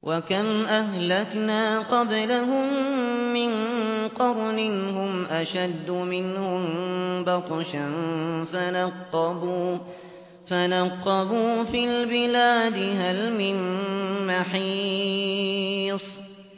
وكم أهلكنا قبلهم من قرن هم أشد منهم بطشا فنقبوا في البلاد هل من محيص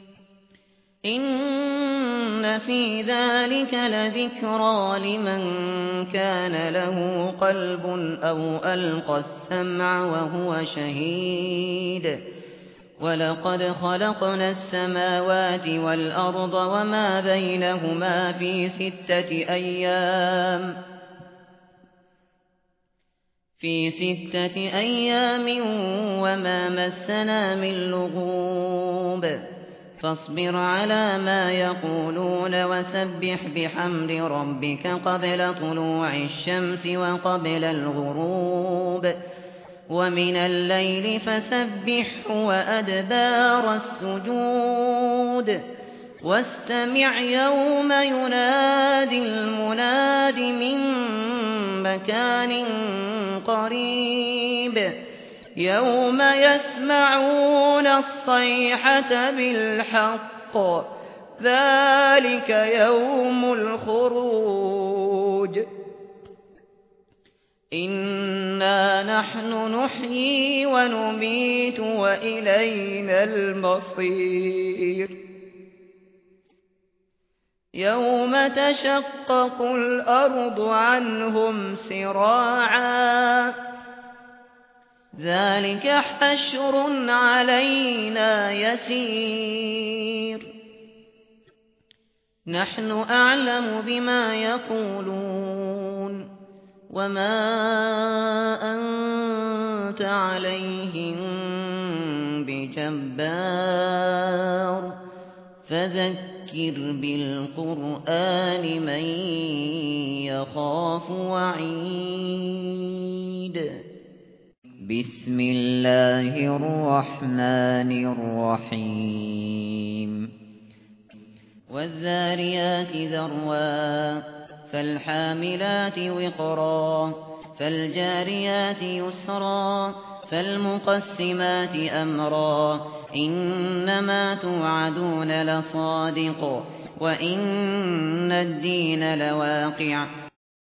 إن في ذلك لذكرى لمن كان له قلب أو ألقى السمع وهو شهيد ولقد خلقنا السماوات والأرض وما بينهما في 6 أيام وما مسنا من لغوب فاصبر على ما يقولون وسبح بحمد ربك قبل طلوع الشمس وقبل الغروب ومن الليل فسبحه وأدبار السجود واستمع يوم ينادي المناد من مكان قريب يوم يسمعون الصيحة بالحق ذلك يوم الخروج إنا نحن نحيي ونميت وإلينا المصير يوم تشقق الأرض عنهم سراعا ذلك حشر علينا يسير نحن أعلم بما يقولون وما أنت عليهم بجبار فذكر بالقرآن من يخاف وعيد بسم الله الرحمن الرحيم والذاريات ذروا فالحاملات وقرا فالجاريات يسرا فالمقسمات أمرا إنما توعدون لصادق وإن الدين لواقع